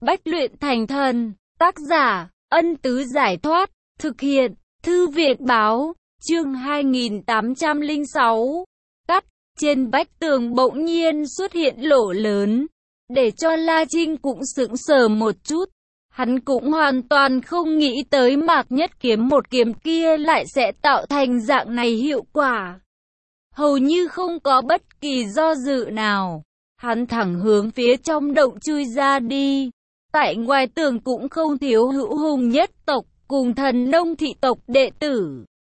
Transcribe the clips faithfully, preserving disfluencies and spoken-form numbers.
Bách luyện thành thần. Tác giả, Ân Tứ Giải Thoát. Thực hiện, Thư Việt Báo. Chương hai nghìn tám trăm lẻ sáu. Cắt. Trên vách tường bỗng nhiên xuất hiện lỗ lớn, để cho La Trinh cũng sững sờ một chút. Hắn cũng hoàn toàn không nghĩ tới Mạc Nhất Kiếm một kiếm kia lại sẽ tạo thành dạng này hiệu quả. Hầu như không có bất kỳ do dự nào, hắn thẳng hướng phía trong động chui ra đi. Tại ngoài tường cũng không thiếu Hữu Hùng nhất tộc cùng Thần Nông thị tộc đệ tử.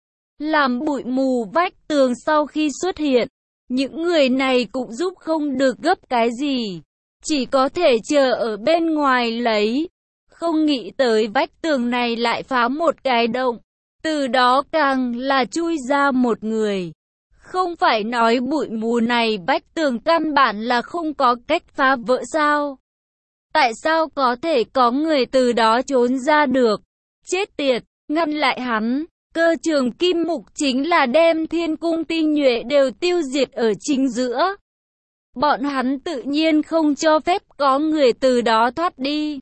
Làm bụi mù vách tường sau khi xuất hiện, những người này cũng giúp không được gấp cái gì, chỉ có thể chờ ở bên ngoài lấy. Không nghĩ tới vách tường này lại phá một cái động, từ đó càng là chui ra một người. Không phải nói bụi mù này vách tường căn bản là không có cách phá vỡ sao? Tại sao có thể có người từ đó trốn ra được? Chết tiệt, ngăn lại hắn. Cơ Trường Kim Mục chính là đem thiên cung tinh nhuệ đều tiêu diệt ở chính giữa. Bọn hắn tự nhiên không cho phép có người từ đó thoát đi.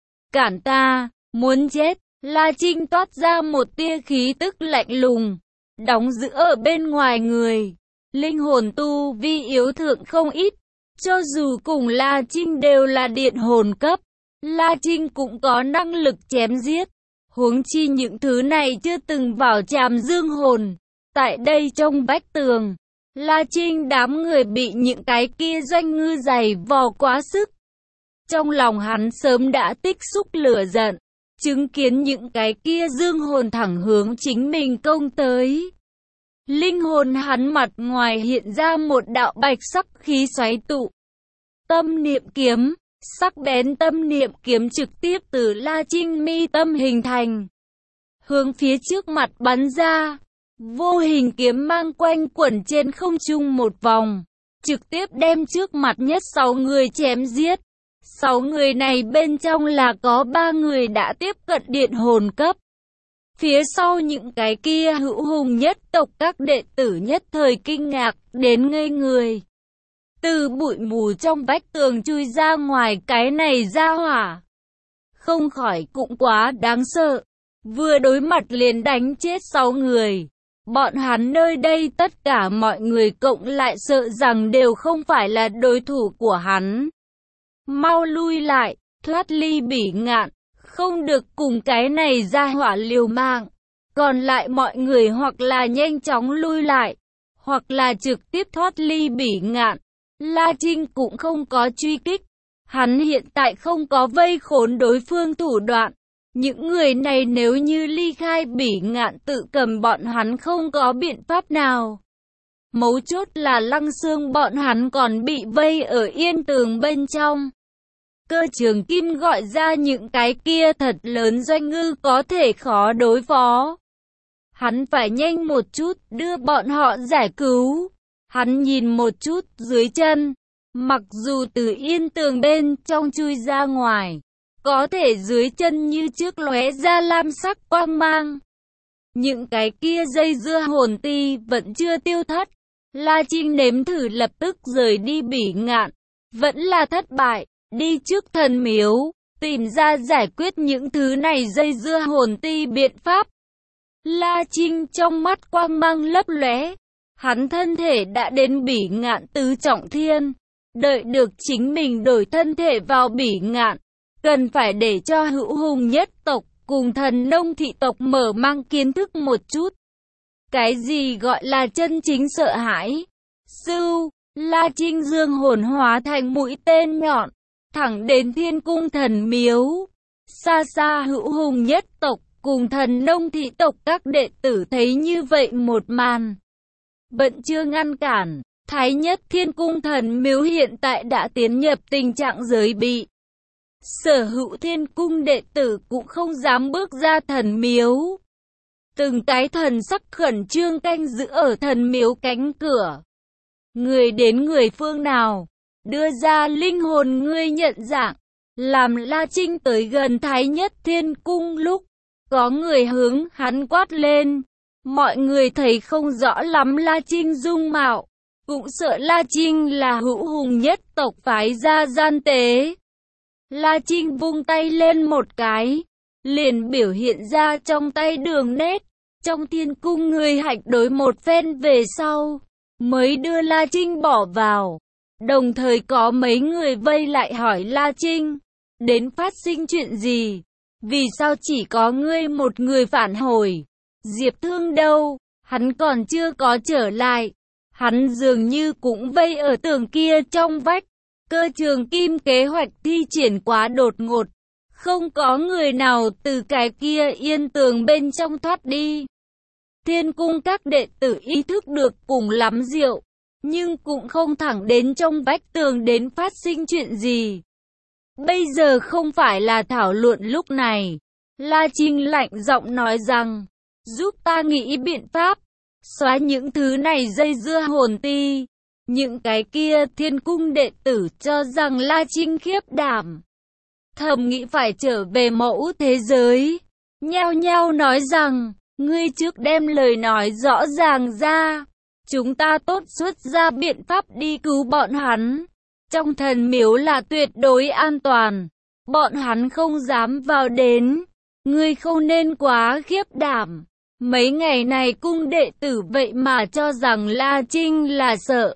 Cản ta, muốn chết. La Trinh toát ra một tia khí tức lạnh lùng, đóng giữ ở bên ngoài người. Linh hồn tu vi yếu thượng không ít, cho dù cùng La Trinh đều là điện hồn cấp, La Trinh cũng có năng lực chém giết. Huống chi những thứ này chưa từng vào tràm dương hồn. Tại đây trong vách tường, La Trinh đám người bị những cái kia doanh ngư giày vò quá sức. Trong lòng hắn sớm đã tích xúc lửa giận, chứng kiến những cái kia dương hồn thẳng hướng chính mình công tới. Linh hồn hắn mặt ngoài hiện ra một đạo bạch sắc khí xoáy tụ. Tâm niệm kiếm, sắc bén tâm niệm kiếm trực tiếp từ La Trinh mi tâm hình thành, hướng phía trước mặt bắn ra. Vô hình kiếm mang quanh quẩn trên không trung một vòng, trực tiếp đem trước mặt nhất sáu người chém giết. Sáu người này bên trong là có ba người đã tiếp cận điện hồn cấp. Phía sau những cái kia Hữu Hùng nhất tộc các đệ tử nhất thời kinh ngạc đến ngây người. Từ bụi mù trong vách tường chui ra ngoài cái này ra hỏa, không khỏi cũng quá đáng sợ. Vừa đối mặt liền đánh chết sáu người. Bọn hắn nơi đây tất cả mọi người cộng lại sợ rằng đều không phải là đối thủ của hắn. Mau lui lại, thoát ly Bỉ Ngạn, không được cùng cái này ra hỏa liều mạng. Còn lại mọi người hoặc là nhanh chóng lui lại, hoặc là trực tiếp thoát ly Bỉ Ngạn. La Trinh cũng không có truy kích, hắn hiện tại không có vây khốn đối phương thủ đoạn. Những người này nếu như ly khai Bỉ Ngạn tự cầm bọn hắn không có biện pháp nào. Mấu chốt là Lăng Xương bọn hắn còn bị vây ở yên tường bên trong. Cơ Trường Kim gọi ra những cái kia thật lớn doanh ngư có thể khó đối phó. Hắn phải nhanh một chút đưa bọn họ giải cứu. Hắn nhìn một chút dưới chân, mặc dù từ yên tường bên trong chui ra ngoài, có thể dưới chân như trước lóe ra lam sắc quang mang. Những cái kia dây dưa hồn ti vẫn chưa tiêu thất. La Trinh nếm thử lập tức rời đi Bỉ Ngạn, vẫn là thất bại. Đi trước thần miếu, tìm ra giải quyết những thứ này dây dưa hồn ti biện pháp. La Trinh trong mắt quang mang lấp lóe. Hắn thân thể đã đến Bỉ Ngạn tứ trọng thiên. Đợi được chính mình đổi thân thể vào Bỉ Ngạn, cần phải để cho Hữu Hùng nhất tộc cùng Thần Nông thị tộc mở mang kiến thức một chút. Cái gì gọi là chân chính sợ hãi? Sưu, La Trinh dương hồn hóa thành mũi tên nhọn, thẳng đến Thiên Cung Thần Miếu. Xa xa Hữu Hùng nhất tộc cùng Thần Nông thị tộc các đệ tử thấy như vậy một màn, vẫn chưa ngăn cản. Thái Nhất Thiên Cung Thần Miếu hiện tại đã tiến nhập tình trạng giới bị. Sở hữu Thiên Cung đệ tử cũng không dám bước ra thần miếu. Từng cái thần sắc khẩn trương canh giữ ở thần miếu cánh cửa. Người đến người phương nào, đưa ra linh hồn ngươi nhận dạng. Làm La Trinh tới gần Thái Nhất Thiên Cung lúc, có người hướng hắn quát lên. Mọi người thấy không rõ lắm La Trinh dung mạo, cũng sợ La Trinh là Hữu Hùng nhất tộc phái ra gian tế. La Trinh vung tay lên một cái, liền biểu hiện ra trong tay đường nét. Trong thiên cung người hạch đối một phen về sau, mới đưa La Trinh bỏ vào. Đồng thời có mấy người vây lại hỏi La Trinh, đến phát sinh chuyện gì? Vì sao chỉ có ngươi một người phản hồi? Diệp Thương đâu? Hắn còn chưa có trở lại. Hắn dường như cũng vây ở tường kia trong vách. Cơ trường kim kế hoạch thi triển quá đột ngột. Không có người nào từ cái kia yên tường bên trong thoát đi. Thiên cung các đệ tử ý thức được cùng lắm rượu, nhưng cũng không thẳng đến trong vách tường đến phát sinh chuyện gì. Bây giờ không phải là thảo luận lúc này. La Trinh lạnh giọng nói rằng, giúp ta nghĩ biện pháp, xóa những thứ này dây dưa hồn ti. Những cái kia thiên cung đệ tử cho rằng La Trinh khiếp đảm, thầm nghĩ phải trở về mẫu thế giới. Nhao nhao nói rằng, ngươi trước đem lời nói rõ ràng ra, chúng ta tốt xuất ra biện pháp đi cứu bọn hắn. Trong thần miếu là tuyệt đối an toàn, bọn hắn không dám vào đến. Ngươi không nên quá khiếp đảm. Mấy ngày này cung đệ tử vậy mà cho rằng La Trinh là sợ,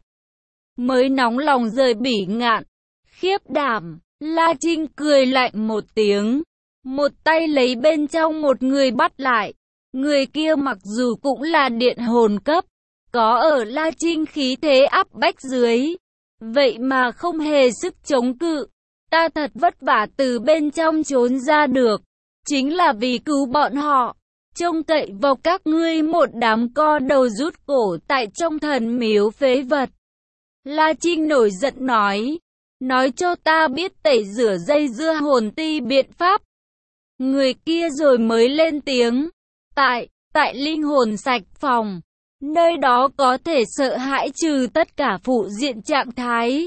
mới nóng lòng rời Bỉ Ngạn. Khiếp đảm. La Trinh cười lạnh một tiếng, một tay lấy bên trong một người bắt lại. Người kia mặc dù cũng là điện hồn cấp, có ở La Trinh khí thế áp bách dưới, vậy mà không hề sức chống cự. Ta thật vất vả từ bên trong trốn ra được, chính là vì cứu bọn họ. Trông cậy vào các ngươi một đám co đầu rút cổ tại trong thần miếu phế vật. La Trinh nổi giận nói, nói cho ta biết tẩy rửa dây dưa hồn ti biện pháp. Người kia rồi mới lên tiếng, tại, tại linh hồn sạch phòng, nơi đó có thể sợ hãi trừ tất cả phụ diện trạng thái.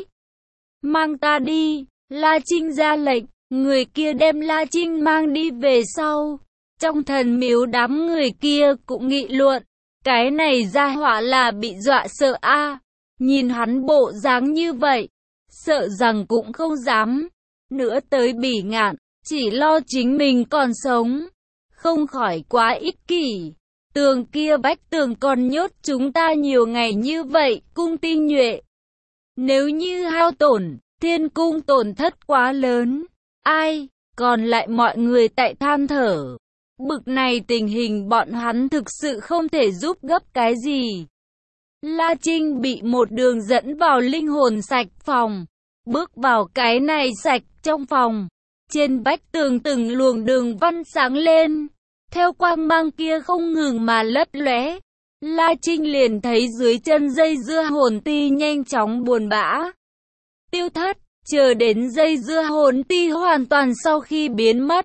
Mang ta đi. La Trinh ra lệnh, người kia đem La Trinh mang đi về sau. Trong thần miếu đám người kia cũng nghị luận, cái này ra họa là bị dọa sợ a. À. Nhìn hắn bộ dáng như vậy, sợ rằng cũng không dám nữa tới Bỉ Ngạn, chỉ lo chính mình còn sống, không khỏi quá ích kỷ. Tường kia vách tường còn nhốt chúng ta nhiều ngày như vậy, cung tinh nhuệ. Nếu như hao tổn, thiên cung tổn thất quá lớn, ai, còn lại mọi người tại than thở. Bực này tình hình bọn hắn thực sự không thể giúp gấp cái gì. La Trinh bị một đường dẫn vào linh hồn sạch phòng. Bước vào cái này sạch trong phòng, trên vách tường từng luồng đường văn sáng lên. Theo quang mang kia không ngừng mà lấp lóe, La Trinh liền thấy dưới chân dây dưa hồn ti nhanh chóng buồn bã tiêu thất. Chờ đến dây dưa hồn ti hoàn toàn sau khi biến mất,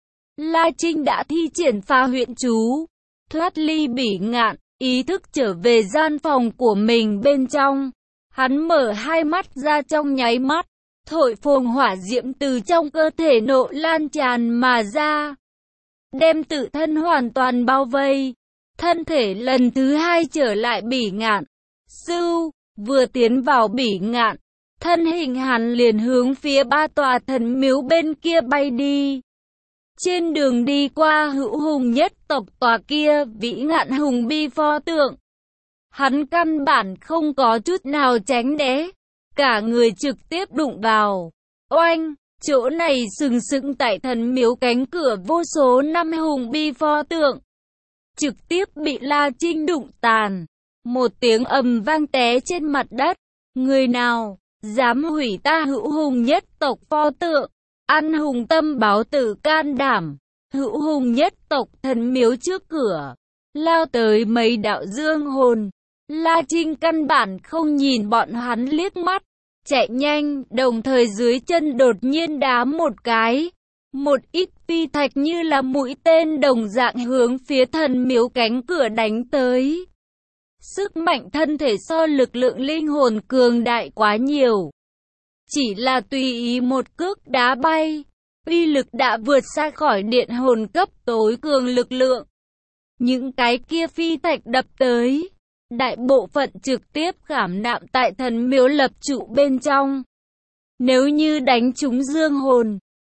La Trinh đã thi triển phá huyễn chú, thoát ly Bỉ Ngạn, ý thức trở về gian phòng của mình bên trong. Hắn mở hai mắt ra trong nháy mắt, thổi phồng hỏa diễm từ trong cơ thể nộ lan tràn mà ra, đem tự thân hoàn toàn bao vây. Thân thể lần thứ hai trở lại Bỉ Ngạn. Sưu, vừa tiến vào Bỉ Ngạn, thân hình hắn liền hướng phía ba tòa thần miếu bên kia bay đi. Trên đường đi qua hữu hùng nhất tộc tòa kia vĩ ngạn hùng bi pho tượng, hắn căn bản không có chút nào tránh né, cả người trực tiếp đụng vào. Oanh, chỗ này sừng sững tại thần miếu cánh cửa vô số năm hùng bi pho tượng, trực tiếp bị La Trinh đụng tàn. Một tiếng ầm vang té trên mặt đất. Người nào dám hủy ta hữu hùng nhất tộc pho tượng, ăn hùng tâm báo tử can đảm. Hữu hùng nhất tộc thần miếu trước cửa, lao tới mấy đạo dương hồn. La Trinh căn bản không nhìn bọn hắn liếc mắt, chạy nhanh, đồng thời dưới chân đột nhiên đá một cái. Một ít phi thạch như là mũi tên đồng dạng hướng phía thần miếu cánh cửa đánh tới. Sức mạnh thân thể so lực lượng linh hồn cường đại quá nhiều. Chỉ là tùy ý một cước đá bay, uy lực đã vượt xa khỏi điện hồn cấp tối cường lực lượng. Những cái kia phi thạch đập tới, đại bộ phận trực tiếp khảm nạm tại thần miếu lập trụ bên trong. Nếu như đánh trúng dương hồn,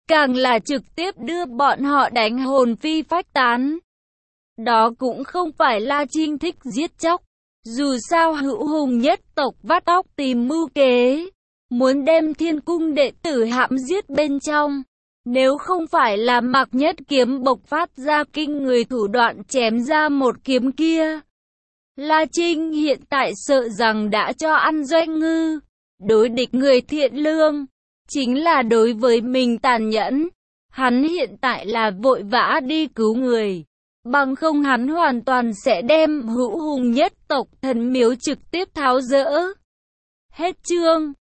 càng là trực tiếp đưa bọn họ đánh hồn phi phách tán. Đó cũng không phải La Trinh thích giết chóc, dù sao Hữu Hùng nhất tộc vắt óc tìm mưu kế, muốn đem Thiên Cung đệ tử hãm giết bên trong. Nếu không phải là Mạc Nhất Kiếm bộc phát ra kinh người thủ đoạn chém ra một kiếm kia, La Trinh hiện tại sợ rằng đã cho ăn Doanh Ngư. Đối địch người thiện lương, chính là đối với mình tàn nhẫn. Hắn hiện tại là vội vã đi cứu người, bằng không hắn hoàn toàn sẽ đem Hữu Hùng nhất tộc thần miếu trực tiếp tháo dỡ. Hết chương.